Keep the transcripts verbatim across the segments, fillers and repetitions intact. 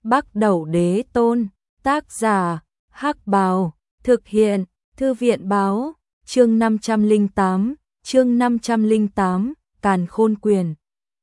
Bắc Đẩu Đế Tôn, tác giả, Hắc Bào, thực hiện, Thư viện báo, chương năm trăm lẻ tám, chương năm trăm lẻ tám, Càn Khôn Quyền.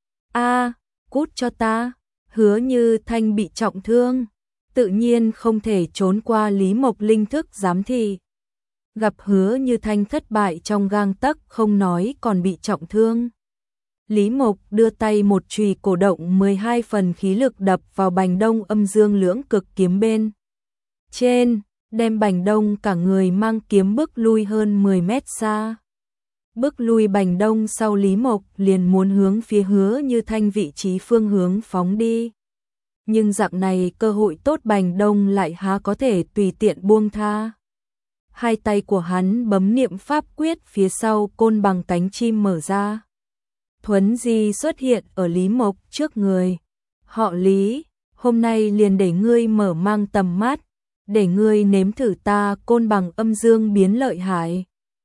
A, cút cho ta, Hứa Như Thanh bị trọng thương, tự nhiên không thể trốn qua Lý Mộc linh thức giám thị. Gặp Hứa Như Thanh thất bại trong gang tấc không nói còn bị trọng thương. Lý Mộc đưa tay một chùy cổ động mười hai phần khí lực đập vào bành đông âm dương lưỡng cực kiếm bên trên, đem bành đông cả người mang kiếm bước lui hơn mười mét xa. Bước lui bành đông sau Lý Mộc liền muốn hướng phía Hứa Như Thanh vị trí phương hướng phóng đi. Nhưng dạng này cơ hội tốt bành đông lại há có thể tùy tiện buông tha. Hai tay của hắn bấm niệm pháp quyết, phía sau côn bằng cánh chim mở ra. Thuấn di xuất hiện ở Lý Mộc trước người. Họ Lý, hôm nay liền để ngươi mở mang tầm mắt, để ngươi nếm thử ta côn bằng âm dương biến lợi hại.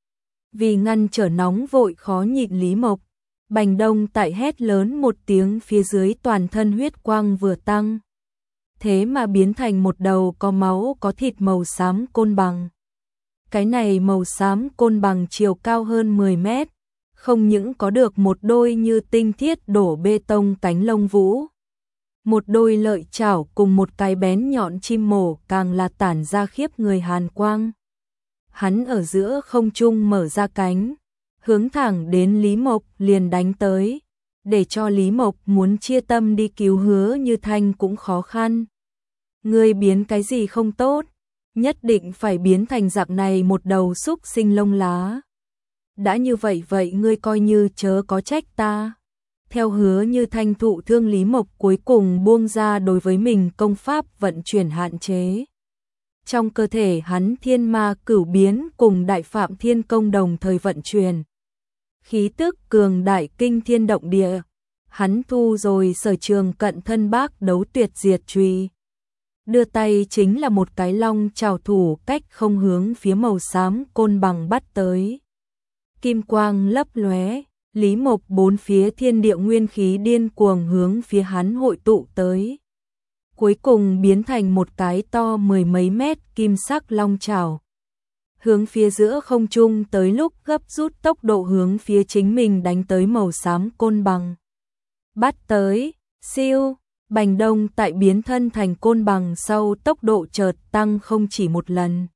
Vì ngăn trở nóng vội khó nhịn Lý Mộc, bành đông tại hét lớn một tiếng, phía dưới toàn thân huyết quang vừa tăng. Thế mà biến thành một đầu có máu có thịt màu xám côn bằng. Cái này màu xám côn bằng chiều cao hơn mười mét, không những có được một đôi như tinh thiết đổ bê tông cánh lông vũ, một đôi lợi chảo cùng một cái bén nhọn chim mổ càng là tản ra khiếp người hàn quang. Hắn ở giữa không trung mở ra cánh, hướng thẳng đến Lý Mộc liền đánh tới, để cho Lý Mộc muốn chia tâm đi cứu Hứa Như Thanh cũng khó khăn. Ngươi biến cái gì không tốt, nhất định phải biến thành dạng này một đầu xúc sinh lông lá. Đã như vậy vậy ngươi coi như chớ có trách ta. Theo Hứa Như Thanh thụ thương, Lý Mộc cuối cùng buông ra đối với mình công pháp vận chuyển hạn chế. Trong cơ thể hắn thiên ma cửu biến cùng đại phạm thiên công đồng thời vận chuyển. Khí tức cường đại kinh thiên động địa. Hắn thu rồi sở trường cận thân bác đấu tuyệt diệt chùy. Đưa tay chính là một cái long trảo thủ cách không hướng phía màu xám côn bằng bắt tới. Kim quang lấp lóe, Lý Mộc bốn phía thiên địa nguyên khí điên cuồng hướng phía hắn hội tụ tới. Cuối cùng biến thành một cái to mười mấy mét kim sắc long trảo. Hướng phía giữa không trung tới, lúc gấp rút tốc độ hướng phía chính mình đánh tới màu xám côn bằng. Bắt tới, siêu, bành đông tại biến thân thành côn bằng sau tốc độ chợt tăng không chỉ một lần.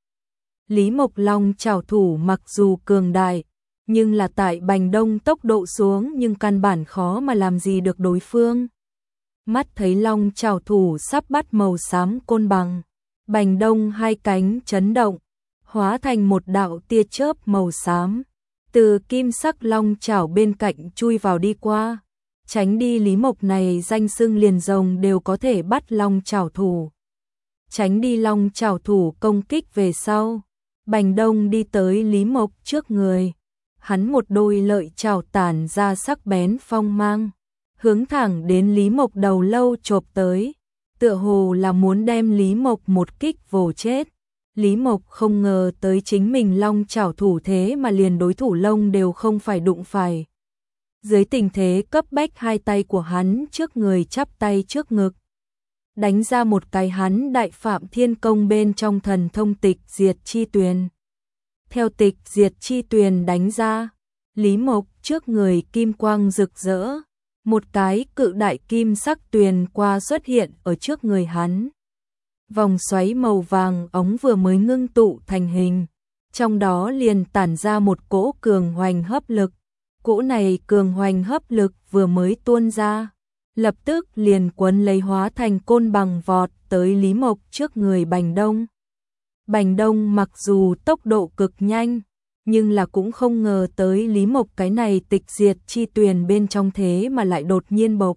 Lý Mộc long trảo thủ mặc dù cường đại, nhưng là tại bành đông tốc độ xuống nhưng căn bản khó mà làm gì được đối phương. Mắt thấy long trảo thủ sắp bắt màu xám côn bằng, bành đông hai cánh chấn động, hóa thành một đạo tia chớp màu xám, từ kim sắc long trảo bên cạnh chui vào đi qua, tránh đi Lý Mộc này danh xưng liền rồng đều có thể bắt long trảo thủ. Tránh đi long trảo thủ công kích về sau, bành đông đi tới Lý Mộc trước người. Hắn một đôi lợi chảo tản ra sắc bén phong mang, hướng thẳng đến Lý Mộc đầu lâu chộp tới, tựa hồ là muốn đem Lý Mộc một kích vồ chết. Lý Mộc không ngờ tới chính mình long chảo thủ thế mà liền đối thủ lông đều không phải đụng phải. Dưới tình thế cấp bách, hai tay của hắn trước người chắp tay trước ngực, đánh ra một cái hắn đại phạm thiên công bên trong thần thông tịch diệt chi tuyền. Theo tịch diệt chi tuyền đánh ra, Lý Mộc trước người kim quang rực rỡ, một cái cự đại kim sắc tuyền qua xuất hiện ở trước người hắn. Vòng xoáy màu vàng ống vừa mới ngưng tụ thành hình, trong đó liền tản ra một cỗ cường hoành hấp lực. Cỗ này cường hoành hấp lực vừa mới tuôn ra, lập tức liền quấn lấy hóa thành côn bằng vọt tới Lý Mộc trước người bành đông. Bành đông mặc dù tốc độ cực nhanh, nhưng là cũng không ngờ tới Lý Mộc cái này tịch diệt chi tuyền bên trong thế mà lại đột nhiên bộc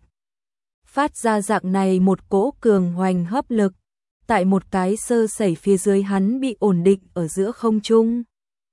phát ra dạng này một cỗ cường hoành hấp lực. Tại một cái sơ sẩy phía dưới, hắn bị ổn định ở giữa không trung.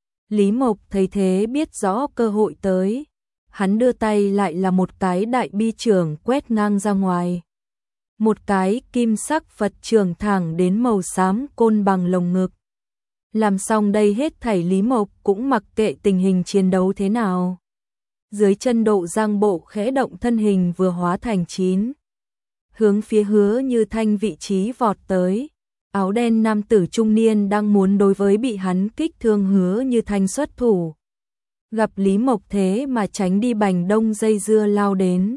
Lý Mộc thấy thế biết rõ cơ hội tới, hắn đưa tay lại là một cái đại bi chưởng quét ngang ra ngoài. Một cái kim sắc Phật chưởng thẳng đến màu xám côn bằng lồng ngực. Làm xong đây hết thảy, Lý Mộc cũng mặc kệ tình hình chiến đấu thế nào. Dưới chân độ giang bộ khẽ động, thân hình vừa hóa thành chín hướng phía Hứa Như Thanh vị trí vọt tới. Áo đen nam tử trung niên đang muốn đối với bị hắn kích thương Hứa Như Thanh xuất thủ. Gặp Lý Mộc thế mà tránh đi, Bành Đông dây dưa lao đến.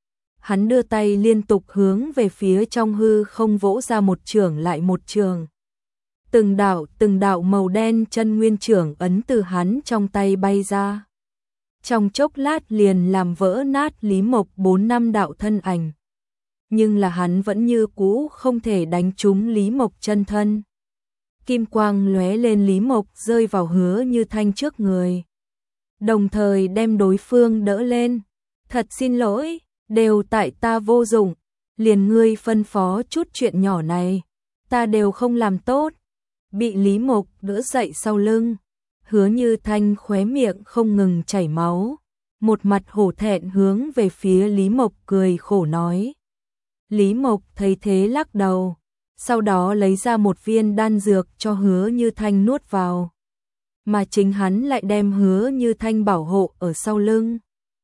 Hắn đưa tay liên tục hướng về phía trong hư không vỗ ra một chưởng lại một chưởng. Từng đạo từng đạo màu đen chân nguyên chưởng ấn từ hắn trong tay bay ra. Trong chốc lát liền làm vỡ nát Lý Mộc bốn năm đạo thân ảnh. Nhưng là hắn vẫn như cũ không thể đánh trúng Lý Mộc chân thân. Kim quang lóe lên, Lý Mộc rơi vào Hứa Như Thanh trước người, đồng thời đem đối phương đỡ lên. Thật xin lỗi, đều tại ta vô dụng, liền ngươi phân phó chút chuyện nhỏ này, ta đều không làm tốt. Bị Lý Mộc đỡ dậy sau lưng, Hứa Như Thanh khóe miệng không ngừng chảy máu, một mặt hổ thẹn hướng về phía Lý Mộc cười khổ nói. Lý Mộc thấy thế lắc đầu, sau đó lấy ra một viên đan dược cho Hứa Như Thanh nuốt vào, mà chính hắn lại đem Hứa Như Thanh bảo hộ ở sau lưng.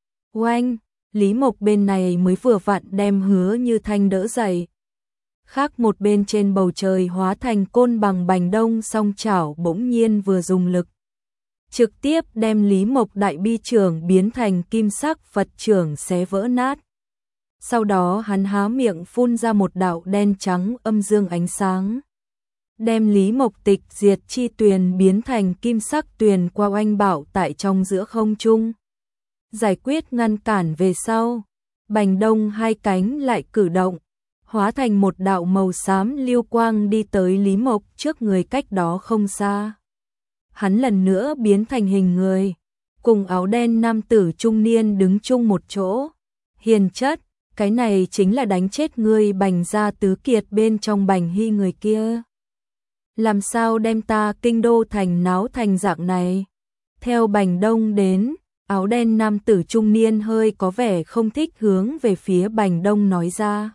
Oanh, Lý Mộc bên này mới vừa vặn đem Hứa Như Thanh đỡ dậy. Khác một bên trên bầu trời hóa thành côn bằng, Bành Đông song chảo bỗng nhiên vừa dùng lực, trực tiếp đem Lý Mộc đại bi chưởng biến thành kim sắc Phật chưởng xé vỡ nát. Sau đó hắn há miệng phun ra một đạo đen trắng âm dương ánh sáng, đem Lý Mộc tịch diệt chi tuyền biến thành kim sắc tuyền qua oanh bảo tại trong giữa không trung. Giải quyết ngăn cản về sau, Bành Đông hai cánh lại cử động, hóa thành một đạo màu xám lưu quang đi tới Lý Mộc trước người cách đó không xa. Hắn lần nữa biến thành hình người, cùng áo đen nam tử trung niên đứng chung một chỗ. Hiền chất, cái này chính là đánh chết ngươi Bành gia tứ kiệt bên trong Bành Hy người kia. Làm sao đem ta kinh đô thành náo thành dạng này? Theo Bành Đông đến, áo đen nam tử trung niên hơi có vẻ không thích hướng về phía Bành Đông nói ra.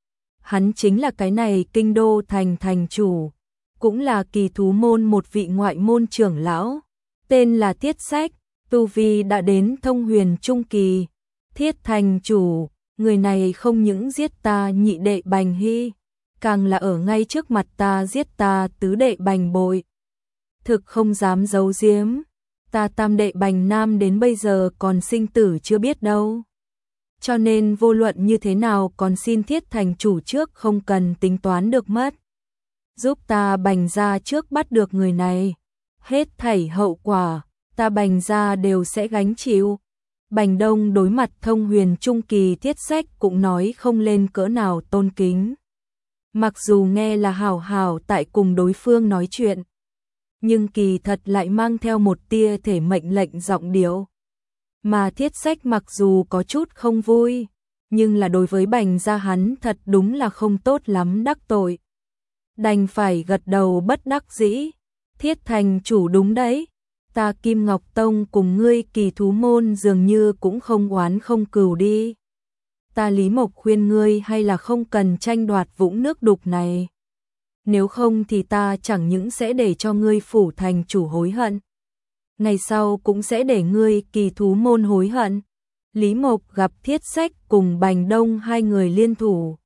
Hắn chính là cái này kinh đô thành thành chủ, cũng là Kỳ Thú môn một vị ngoại môn trưởng lão, tên là Thiết Sách, tu vi đã đến thông huyền trung kỳ. Thiết thành chủ, người này không những giết ta nhị đệ Bành Hy, càng là ở ngay trước mặt ta giết ta tứ đệ Bành Bội. Thực không dám giấu giếm, ta tam đệ Bành Nam đến bây giờ còn sinh tử chưa biết đâu. Cho nên vô luận như thế nào còn xin Thiết thành chủ trước không cần tính toán được mất. Giúp ta Bành gia trước bắt được người này, hết thảy hậu quả, ta Bành gia đều sẽ gánh chịu. Bành Đông đối mặt thông huyền trung kỳ Thiết Sách cũng nói không lên cỡ nào tôn kính. Mặc dù nghe là hảo hảo tại cùng đối phương nói chuyện, nhưng kỳ thật lại mang theo một tia thể mệnh lệnh giọng điệu. Mà Thiết Sách mặc dù có chút không vui, nhưng là đối với Bành gia hắn thật đúng là không tốt lắm đắc tội. Đành phải gật đầu bất đắc dĩ. Thiết thành chủ đúng đấy, ta Kim Ngọc Tông cùng ngươi Kỳ Thú môn dường như cũng không oán không cừu đi. Ta Lý Mộc khuyên ngươi hay là không cần tranh đoạt vũng nước đục này. Nếu không thì ta chẳng những sẽ để cho ngươi phủ thành chủ hối hận, ngày sau cũng sẽ để ngươi Kỳ Thú môn hối hận. Lý Mộc gặp Thiết Sách cùng Bành Đông hai người liên thủ.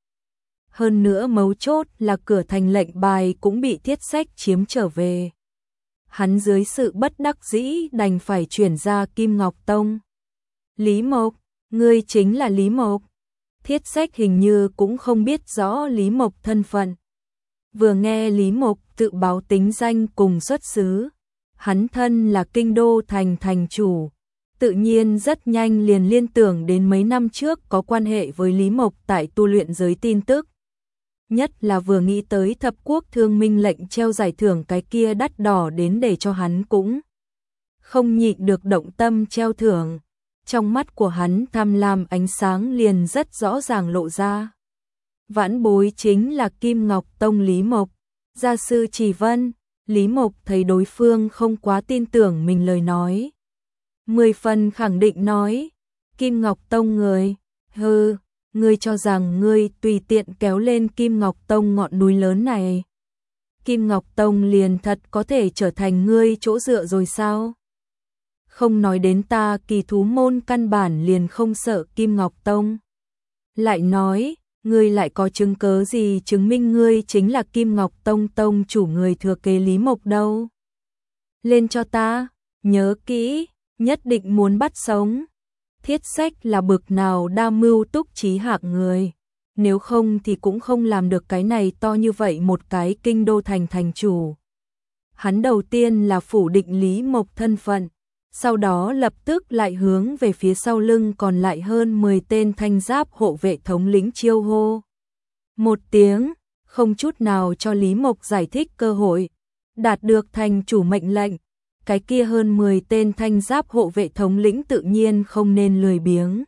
Hơn nữa mấu chốt là cửa thành lệnh bài cũng bị Thiết Sách chiếm trở về. Hắn dưới sự bất đắc dĩ đành phải chuyển ra Kim Ngọc Tông. Lý Mộc, ngươi chính là Lý Mộc. Thiết Sách hình như cũng không biết rõ Lý Mộc thân phận. Vừa nghe Lý Mộc tự báo tính danh cùng xuất xứ, hắn thân là kinh đô thành thành chủ, tự nhiên rất nhanh liền liên tưởng đến mấy năm trước có quan hệ với Lý Mộc tại tu luyện giới tin tức. Nhất là vừa nghĩ tới thập quốc thương minh lệnh treo giải thưởng cái kia đắt đỏ đến để cho hắn cũng không nhịn được động tâm treo thưởng. Trong mắt của hắn tham lam ánh sáng liền rất rõ ràng lộ ra. Vãn bối chính là Kim Ngọc Tông Lý Mộc, gia sư Trì Vân. Lý Mộc thấy đối phương không quá tin tưởng mình lời nói, mười phần khẳng định nói, Kim Ngọc Tông người, hừ, ngươi cho rằng ngươi tùy tiện kéo lên Kim Ngọc Tông ngọn núi lớn này, Kim Ngọc Tông liền thật có thể trở thành ngươi chỗ dựa rồi sao? Không nói đến ta Kỳ Thú môn căn bản liền không sợ Kim Ngọc Tông. Lại nói, ngươi lại có chứng cớ gì chứng minh ngươi chính là Kim Ngọc Tông tông chủ người thừa kế Lý Mộc đâu? Lên cho ta, nhớ kỹ, nhất định muốn bắt sống. Thiết Sách là bực nào đa mưu túc trí hạng người, nếu không thì cũng không làm được cái này to như vậy một cái kinh đô thành thành chủ. Hắn đầu tiên là phủ định Lý Mộc thân phận, sau đó lập tức lại hướng về phía sau lưng còn lại hơn mười tên thanh giáp hộ vệ thống lĩnh chiêu hô. Một tiếng, không chút nào cho Lý Mộc giải thích cơ hội, đạt được thành chủ mệnh lệnh. Cái kia hơn mười tên thanh giáp hộ vệ thống lĩnh tự nhiên không nên lười biếng.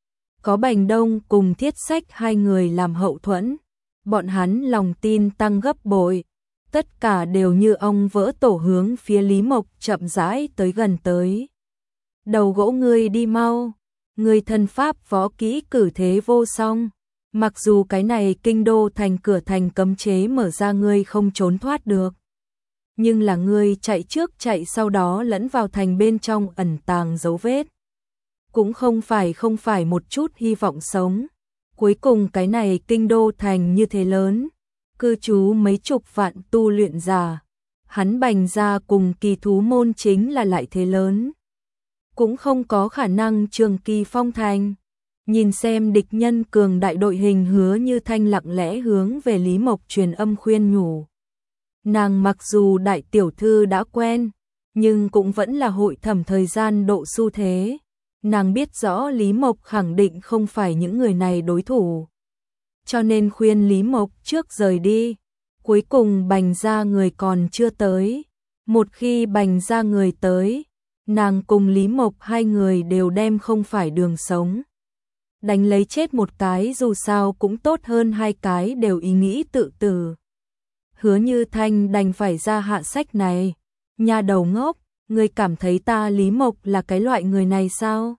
Có Bành Đông cùng Thiết Sách hai người làm hậu thuẫn, bọn hắn lòng tin tăng gấp bội, tất cả đều như ong vỡ tổ hướng phía Lý Mộc chậm rãi tới gần tới. Đầu gỗ ngươi đi mau, ngươi thân pháp võ kỹ cử thế vô song, mặc dù cái này kinh đô thành cửa thành cấm chế mở ra ngươi không trốn thoát được. Nhưng là ngươi chạy trước chạy sau đó lẫn vào thành bên trong ẩn tàng dấu vết. Cũng không phải không phải một chút hy vọng sống. Cuối cùng cái này kinh đô thành như thế lớn, cư trú mấy chục vạn tu luyện giả. Hắn Bành gia cùng Kỳ Thú môn chính là lại thế lớn. Cũng không có khả năng trường kỳ phong thành. Nhìn xem địch nhân cường đại đội hình Hứa Như Thanh lặng lẽ hướng về Lý Mộc truyền âm khuyên nhủ. Nàng mặc dù đại tiểu thư đã quen, nhưng cũng vẫn là hội thẩm thời gian độ xu thế. Nàng biết rõ Lý Mộc khẳng định không phải những người này đối thủ. Cho nên khuyên Lý Mộc trước rời đi. Cuối cùng Bành gia người còn chưa tới. Một khi Bành gia người tới, nàng cùng Lý Mộc hai người đều đem không phải đường sống. Đánh lấy chết một cái dù sao cũng tốt hơn hai cái đều ý nghĩ tự tử. Hứa Như Thanh đành phải ra hạ sách này. Nhà đầu ngốc, ngươi cảm thấy ta Lý Mộc là cái loại người này sao?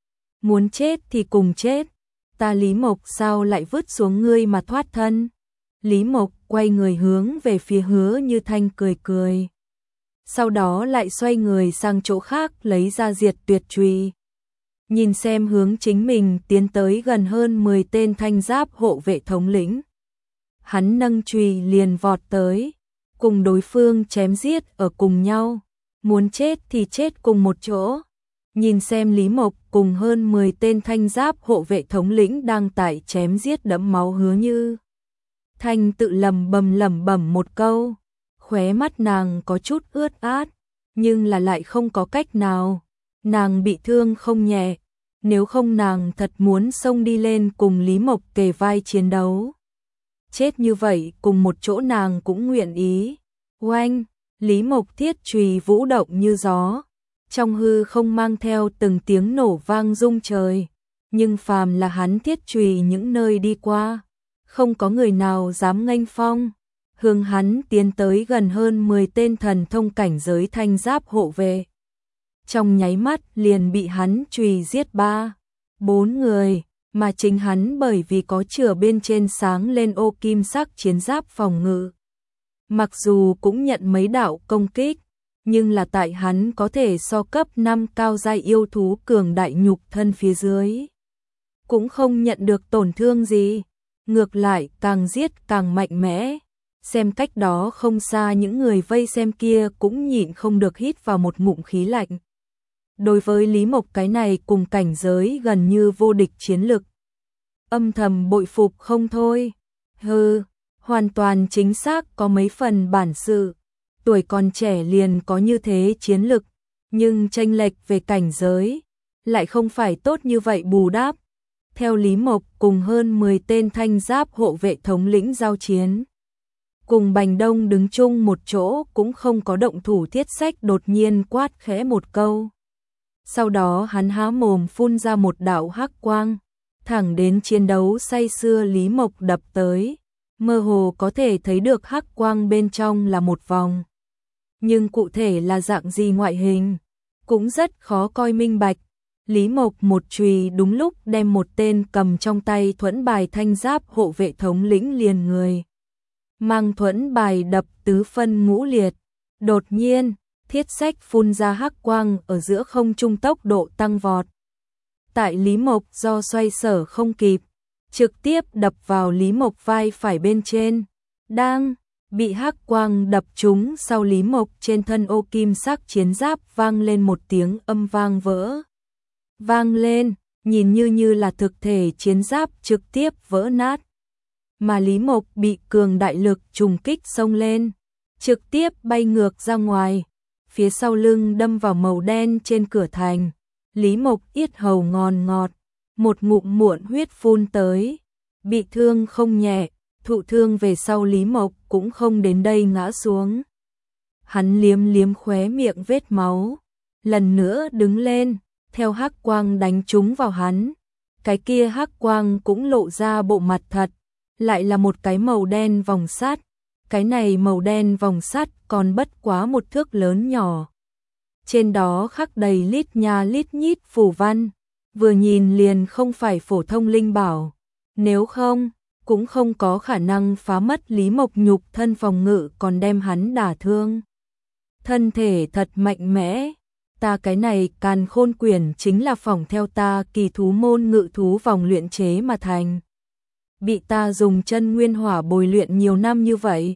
Muốn chết thì cùng chết, ta Lý Mộc sao lại vứt xuống ngươi mà thoát thân? Lý Mộc quay người hướng về phía Hứa Như Thanh cười cười. Sau đó lại xoay người sang chỗ khác lấy ra diệt tuyệt chùy. Nhìn xem hướng chính mình tiến tới gần hơn mười tên thanh giáp hộ vệ thống lĩnh. Hắn nâng chùy liền vọt tới, cùng đối phương chém giết ở cùng nhau, muốn chết thì chết cùng một chỗ. Nhìn xem Lý Mộc cùng hơn mười tên thanh giáp hộ vệ thống lĩnh đang tại chém giết đẫm máu Hứa Như Thanh tự lầm bầm lẩm bẩm một câu, khóe mắt nàng có chút ướt át, nhưng là lại không có cách nào, nàng bị thương không nhẹ, nếu không nàng thật muốn xông đi lên cùng Lý Mộc kề vai chiến đấu. Chết như vậy cùng một chỗ nàng cũng nguyện ý. Oanh, Lý Mộc thiết chùy vũ động như gió, trong hư không mang theo từng tiếng nổ vang rung trời, nhưng phàm là hắn thiết chùy những nơi đi qua, không có người nào dám nghênh phong. Hướng hắn tiến tới gần hơn mười tên thần thông cảnh giới thanh giáp hộ vệ. Trong nháy mắt liền bị hắn chùy giết ba, bốn người, mà chính hắn bởi vì có chửa bên trên sáng lên ô kim sắc chiến giáp phòng ngự. Mặc dù cũng nhận mấy đạo công kích, nhưng là tại hắn có thể so cấp năm cao giai yêu thú cường đại nhục thân phía dưới. Cũng không nhận được tổn thương gì, ngược lại càng giết càng mạnh mẽ. Xem cách đó không xa những người vây xem kia cũng nhịn không được hít vào một ngụm khí lạnh. Đối với Lý Mộc cái này cùng cảnh giới gần như vô địch chiến lực, âm thầm bội phục không thôi. Hừ, hoàn toàn chính xác có mấy phần bản sự, tuổi còn trẻ liền có như thế chiến lực, nhưng chênh lệch về cảnh giới lại không phải tốt như vậy bù đắp. Theo Lý Mộc cùng hơn mười tên thanh giáp hộ vệ thống lĩnh giao chiến, cùng Bành Đông đứng chung một chỗ cũng không có động thủ. Thiết Sách đột nhiên quát khẽ một câu. Sau đó hắn há mồm phun ra một đạo hắc quang, thẳng đến chiến đấu say sưa Lý Mộc đập tới. Mơ hồ có thể thấy được hắc quang bên trong là một vòng. Nhưng cụ thể là dạng gì ngoại hình, cũng rất khó coi minh bạch. Lý Mộc một chùy đúng lúc đem một tên cầm trong tay thuẫn bài thanh giáp hộ vệ thống lĩnh liền người. Mang thuẫn bài đập tứ phân ngũ liệt. Đột nhiên, Thiết Sách phun ra hắc quang ở giữa không trung tốc độ tăng vọt. Tại Lý Mộc do xoay sở không kịp, trực tiếp đập vào Lý Mộc vai phải bên trên. Đang bị hắc quang đập trúng sau Lý Mộc trên thân ô kim sắc chiến giáp vang lên một tiếng âm vang vỡ. Vang lên, nhìn như như là thực thể chiến giáp trực tiếp vỡ nát. Mà Lý Mộc bị cường đại lực trùng kích xông lên, trực tiếp bay ngược ra ngoài, phía sau lưng đâm vào màu đen trên cửa thành. Lý Mộc yết hầu ngòn ngọt, một ngụm muộn huyết phun tới, bị thương không nhẹ, thụ thương về sau Lý Mộc cũng không đến đây ngã xuống. Hắn liếm liếm khóe miệng vết máu, lần nữa đứng lên, theo hắc quang đánh trúng vào hắn. Cái kia hắc quang cũng lộ ra bộ mặt thật, lại là một cái màu đen vòng sắt. Cái này màu đen vòng sắt còn bất quá một thước lớn nhỏ. Trên đó khắc đầy lít nha lít nhít phù văn, vừa nhìn liền không phải phổ thông linh bảo, nếu không cũng không có khả năng phá mất Lý Mộc nhục thân phòng ngự còn đem hắn đả thương. Thân thể thật mạnh mẽ, ta cái này Càn Khôn Quyển chính là phỏng theo ta kỳ thú môn ngự thú vòng luyện chế mà thành. Bị ta dùng chân nguyên hỏa bồi luyện nhiều năm như vậy,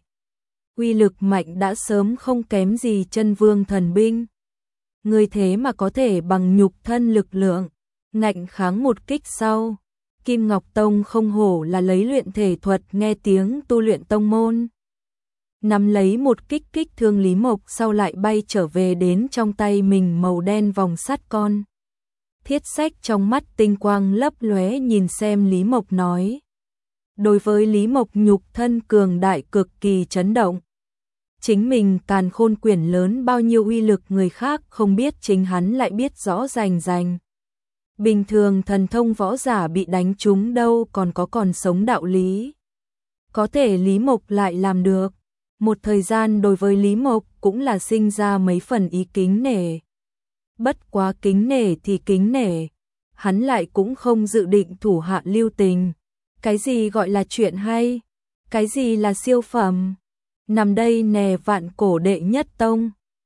uy lực mạnh đã sớm không kém gì chân vương thần binh. Người thế mà có thể bằng nhục thân lực lượng, ngạnh kháng một kích sau. Kim Ngọc Tông không hổ là lấy luyện thể thuật nghe tiếng tu luyện tông môn. Nắm lấy một kích kích thương Lý Mộc sau lại bay trở về đến trong tay mình màu đen vòng sắt con. Thiết Sách trong mắt tinh quang lấp lóe nhìn xem Lý Mộc nói. Đối với Lý Mộc nhục thân cường đại cực kỳ chấn động. Chính mình Càn Khôn Quyển lớn bao nhiêu uy lực người khác không biết, chính hắn lại biết rõ rành rành. Bình thường thần thông võ giả bị đánh trúng đâu còn có còn sống đạo lý. Có thể Lý Mộc lại làm được. Một thời gian đối với Lý Mộc cũng là sinh ra mấy phần ý kính nể. Bất quá kính nể thì kính nể, hắn lại cũng không dự định thủ hạ lưu tình. Cái gì gọi là chuyện hay? Cái gì là siêu phẩm? Nằm đây nè vạn cổ đệ nhất tông.